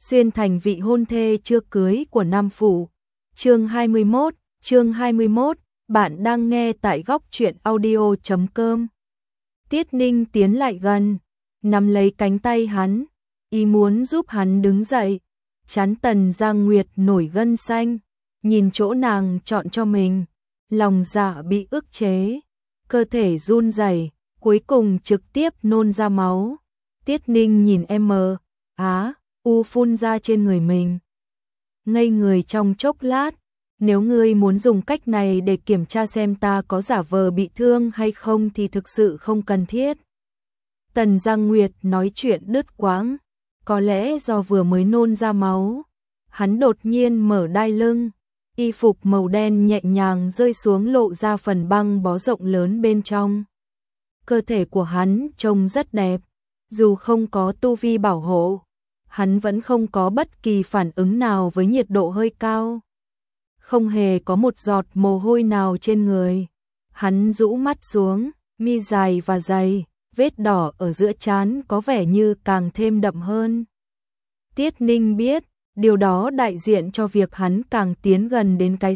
xuyên thành vị hôn thê chưa cưới của Nam Phủ. Chương 21, bạn đang nghe tại góc truyện audio.com. Tiết Ninh tiến lại gần, nắm lấy cánh tay hắn, ý muốn giúp hắn đứng dậy. Trán Tần Giang Nguyệt nổi gân xanh, nhìn chỗ nàng chọn cho mình, lòng dạ bị ức chế, cơ thể run rẩy, cuối cùng trực tiếp nôn ra máu. Tiết Ninh nhìn u phun ra trên người mình. Ngây người trong chốc lát, nếu ngươi muốn dùng cách này để kiểm tra xem ta có giả vờ bị thương hay không thì thực sự không cần thiết. Tần Giang Nguyệt nói chuyện đứt quãng, có lẽ do vừa mới nôn ra máu. Hắn đột nhiên mở đai lưng, y phục màu đen nhẹ nhàng rơi xuống lộ ra phần băng bó rộng lớn bên trong. Cơ thể của hắn trông rất đẹp, dù không có tu vi bảo hộ, hắn vẫn không có bất kỳ phản ứng nào với nhiệt độ hơi cao. Không hề có một giọt mồ hôi nào trên người. Hắn rũ mắt xuống, mi dài và dày, vết đỏ ở giữa trán có vẻ như càng thêm đậm hơn. Tiết Ninh biết, điều đó đại diện cho việc hắn càng tiến gần đến cái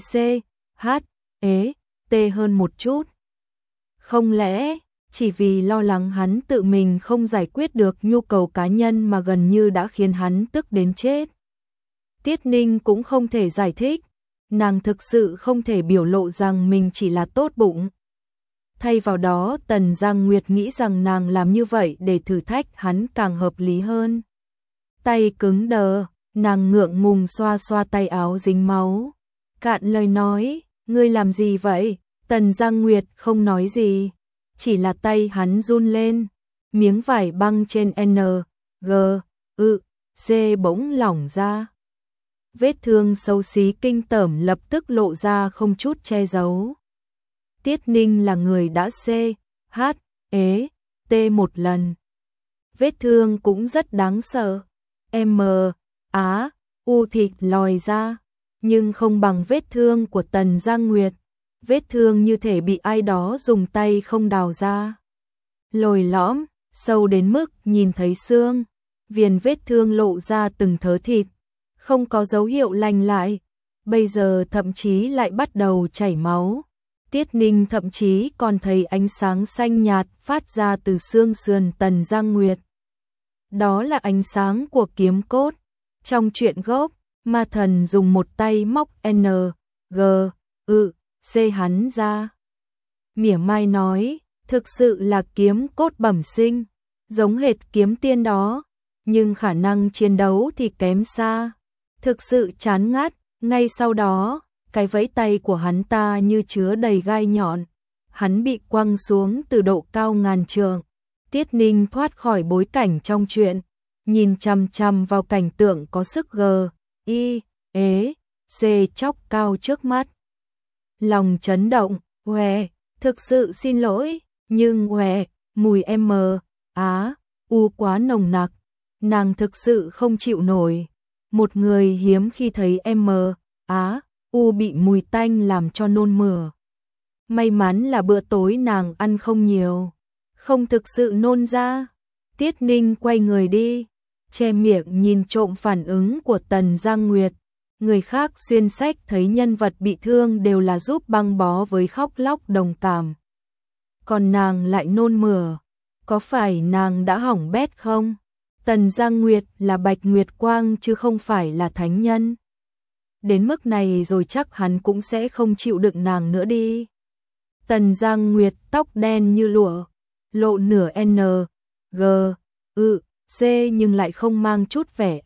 T hơn một chút. Không lẽ, chỉ vì lo lắng hắn tự mình không giải quyết được nhu cầu cá nhân mà gần như đã khiến hắn tức đến chết. Tiết Ninh cũng không thể giải thích, nàng thực sự không thể biểu lộ rằng mình chỉ là tốt bụng. Thay vào đó Tần Giang Nguyệt nghĩ rằng nàng làm như vậy để thử thách hắn càng hợp lý hơn. Tay cứng đờ, nàng ngượng ngùng xoa xoa tay áo dính máu. Cạn lời nói, ngươi làm gì vậy? Tần Giang Nguyệt không nói gì, chỉ là tay hắn run lên, miếng vải băng trên C bỗng lỏng ra. Vết thương xấu xí kinh tởm lập tức lộ ra không chút che giấu. Tiết Ninh là người đã một lần. Vết thương cũng rất đáng sợ. Thịt lòi ra, nhưng không bằng vết thương của Tần Giang Nguyệt. Vết thương như thể bị ai đó dùng tay không đào ra. Lồi lõm, sâu đến mức nhìn thấy xương. Viền vết thương lộ ra từng thớ thịt, không có dấu hiệu lành lại. Bây giờ thậm chí lại bắt đầu chảy máu. Tiết Ninh thậm chí còn thấy ánh sáng xanh nhạt phát ra từ xương sườn Tần Giang Nguyệt. Đó là ánh sáng của kiếm cốt. Trong truyện gốc, ma thần dùng một tay móc hắn ra. Mỉa mai nói, thực sự là kiếm cốt bẩm sinh, giống hệt kiếm tiên đó, nhưng khả năng chiến đấu thì kém xa. Thực sự chán ngắt. Ngay sau đó, cái vẫy tay của hắn ta như chứa đầy gai nhọn. Hắn bị quăng xuống từ độ cao ngàn trượng. Tiết Ninh thoát khỏi bối cảnh trong truyện, nhìn chằm chằm vào cảnh tượng có sức chóc cao trước mắt. Lòng chấn động, thực sự xin lỗi, nhưng mùi quá nồng nặc, nàng thực sự không chịu nổi. Một người hiếm khi thấy bị mùi tanh làm cho nôn mửa. May mắn là bữa tối nàng ăn không nhiều, không thực sự nôn ra. Tiết Ninh quay người đi, che miệng nhìn trộm phản ứng của Tần Giang Nguyệt. Người khác xuyên sách thấy nhân vật bị thương đều là giúp băng bó với khóc lóc đồng cảm. Còn nàng lại nôn mửa, có phải nàng đã hỏng bét không? Tần Giang Nguyệt là Bạch Nguyệt Quang chứ không phải là thánh nhân. Đến mức này rồi chắc hắn cũng sẽ không chịu đựng nàng nữa đi. Tần Giang Nguyệt tóc đen như lụa, lộ nửa nhưng lại không mang chút vẻ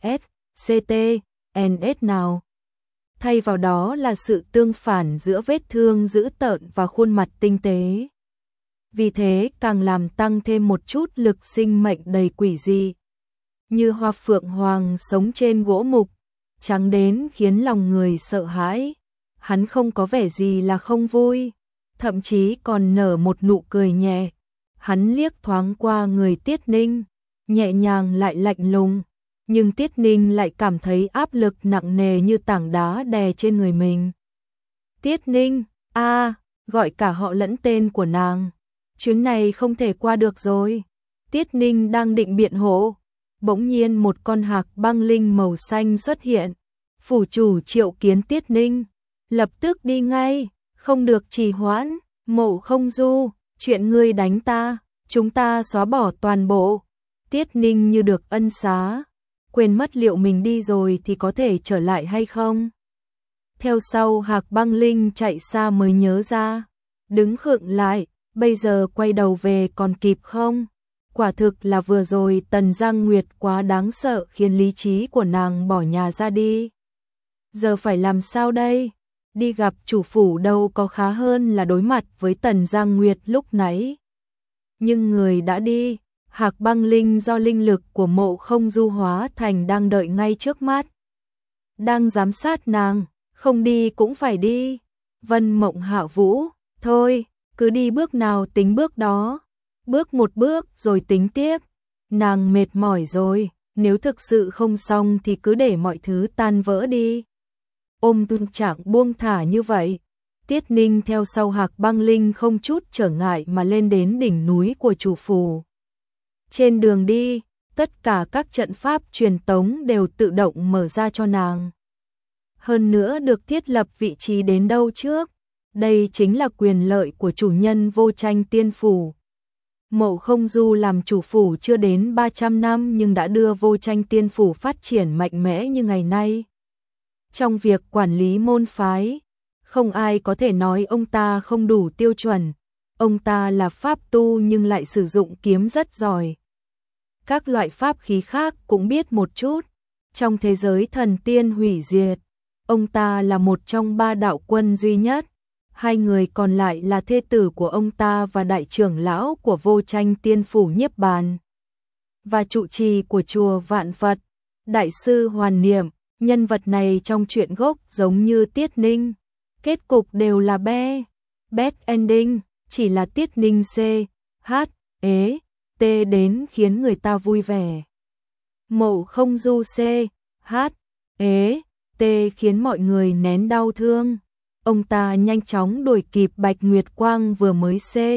NS nào. Thay vào đó là sự tương phản giữa vết thương dữ tợn và khuôn mặt tinh tế. Vì thế càng làm tăng thêm một chút lực sinh mệnh đầy quỷ dị. Như hoa phượng hoàng sống trên gỗ mục, trắng đến khiến lòng người sợ hãi. Hắn không có vẻ gì là không vui, thậm chí còn nở một nụ cười nhẹ. Hắn liếc thoáng qua người Tiết Ninh, nhẹ nhàng lại lạnh lùng, nhưng Tiết Ninh lại cảm thấy áp lực nặng nề như tảng đá đè trên người mình. Tiết Ninh, gọi cả họ lẫn tên của nàng. Chuyến này không thể qua được rồi. Tiết Ninh đang định biện hộ, bỗng nhiên một con hạc băng linh màu xanh xuất hiện. Phủ chủ triệu kiến Tiết Ninh, lập tức đi ngay, không được trì hoãn. Mộ Không Du, chuyện ngươi đánh ta, chúng ta xóa bỏ toàn bộ. Tiết Ninh như được ân xá, quên mất liệu mình đi rồi thì có thể trở lại hay không. Theo sau hạc băng linh chạy xa mới nhớ ra, đứng khựng lại, bây giờ quay đầu về còn kịp không? Quả thực là vừa rồi Tần Giang Nguyệt quá đáng sợ khiến lý trí của nàng bỏ nhà ra đi. Giờ phải làm sao đây? Đi gặp chủ phủ đâu có khá hơn là đối mặt với Tần Giang Nguyệt lúc nãy. Nhưng người đã đi, hạc băng linh do linh lực của Mộ Không Du hóa thành đang đợi ngay trước mắt. Đang giám sát nàng, không đi cũng phải đi. Vân Mộng Hạ Vũ, thôi, cứ đi bước nào tính bước đó. Bước một bước rồi tính tiếp. Nàng mệt mỏi rồi, nếu thực sự không xong thì cứ để mọi thứ tan vỡ đi. Ôm tâm trạng buông thả như vậy, Tiết Ninh theo sau hạc băng linh không chút trở ngại mà lên đến đỉnh núi của chủ phủ. Trên đường đi, tất cả các trận pháp truyền tống đều tự động mở ra cho nàng. Hơn nữa được thiết lập vị trí đến đâu trước. Đây chính là quyền lợi của chủ nhân Vô Tranh Tiên Phủ. Mộ Không Du làm chủ phủ chưa đến 300 năm nhưng đã đưa Vô Tranh Tiên Phủ phát triển mạnh mẽ như ngày nay. Trong việc quản lý môn phái, không ai có thể nói ông ta không đủ tiêu chuẩn. Ông ta là pháp tu nhưng lại sử dụng kiếm rất giỏi. Các loại pháp khí khác cũng biết một chút. Trong thế giới thần tiên hủy diệt, ông ta là một trong 3 đạo quân duy nhất. 2 người còn lại là thê tử của ông ta và đại trưởng lão của Vô Tranh Tiên Phủ Nhiếp Bàn. Và trụ trì của chùa Vạn Phật, đại sư Hoàn Niệm. Nhân vật này trong truyện gốc giống như Tiết Ninh. Kết cục đều là bad ending, chỉ là Tiết Ninh T đến khiến người ta vui vẻ. Mộ Không Du T khiến mọi người nén đau thương. Ông ta nhanh chóng đuổi kịp Bạch Nguyệt Quang vừa mới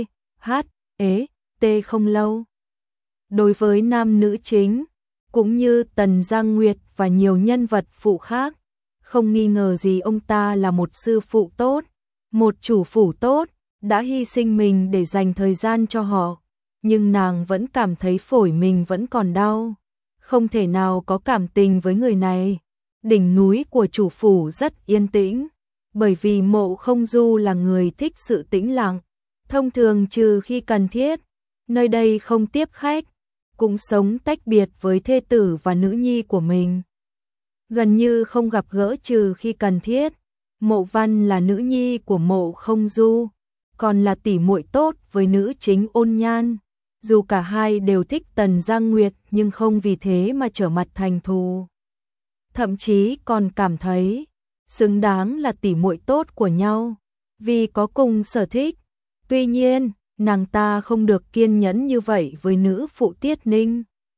T không lâu. Đối với nam nữ chính, cũng như Tần Giang Nguyệt và nhiều nhân vật phụ khác, không nghi ngờ gì ông ta là một sư phụ tốt, một chủ phủ tốt, đã hy sinh mình để dành thời gian cho họ. Nhưng nàng vẫn cảm thấy phổi mình vẫn còn đau, không thể nào có cảm tình với người này. Đỉnh núi của chủ phủ rất yên tĩnh, bởi vì Mộ Không Du là người thích sự tĩnh lặng, thông thường trừ khi cần thiết, nơi đây không tiếp khách, cũng sống tách biệt với thê tử và nữ nhi của mình. Gần như không gặp gỡ trừ khi cần thiết. Mộ Văn là nữ nhi của Mộ Không Du, còn là tỷ muội tốt với nữ chính Ôn Nhan. Dù cả hai đều thích Tần Giang Nguyệt nhưng không vì thế mà trở mặt thành thù. Thậm chí còn cảm thấy xứng đáng là tỷ muội tốt của nhau, vì có cùng sở thích. Tuy nhiên, nàng ta không được kiên nhẫn như vậy với nữ phụ Tiết Ninh.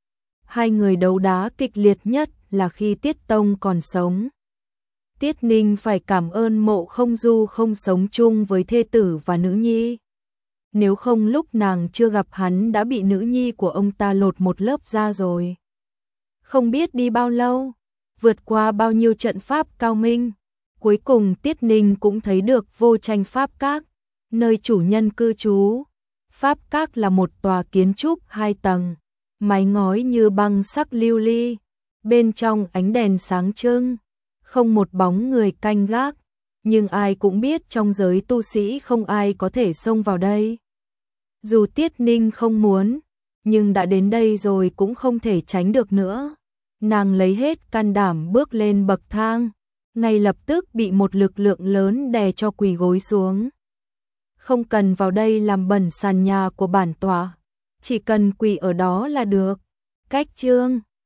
2 người đấu đá kịch liệt nhất là khi Tiết Tông còn sống. Tiết Ninh phải cảm ơn Mộ Không Du không sống chung với thê tử và nữ nhi. Nếu không lúc nàng chưa gặp hắn đã bị nữ nhi của ông ta lột một lớp da rồi. Không biết đi bao lâu, vượt qua bao nhiêu trận pháp cao minh, cuối cùng Tiết Ninh cũng thấy được Vô Tranh Pháp Các, nơi chủ nhân cư trú. Pháp Các là một tòa kiến trúc 2 tầng, mái ngói như băng sắc lưu ly, bên trong ánh đèn sáng trưng, không một bóng người canh gác, nhưng ai cũng biết trong giới tu sĩ không ai có thể xông vào đây. Dù Tiết Ninh không muốn, nhưng đã đến đây rồi cũng không thể tránh được nữa. Nàng lấy hết can đảm bước lên bậc thang, ngay lập tức bị một lực lượng lớn đè cho quỳ gối xuống. Không cần vào đây làm bẩn sàn nhà của bản tòa, chỉ cần quỳ ở đó là được. Cách chương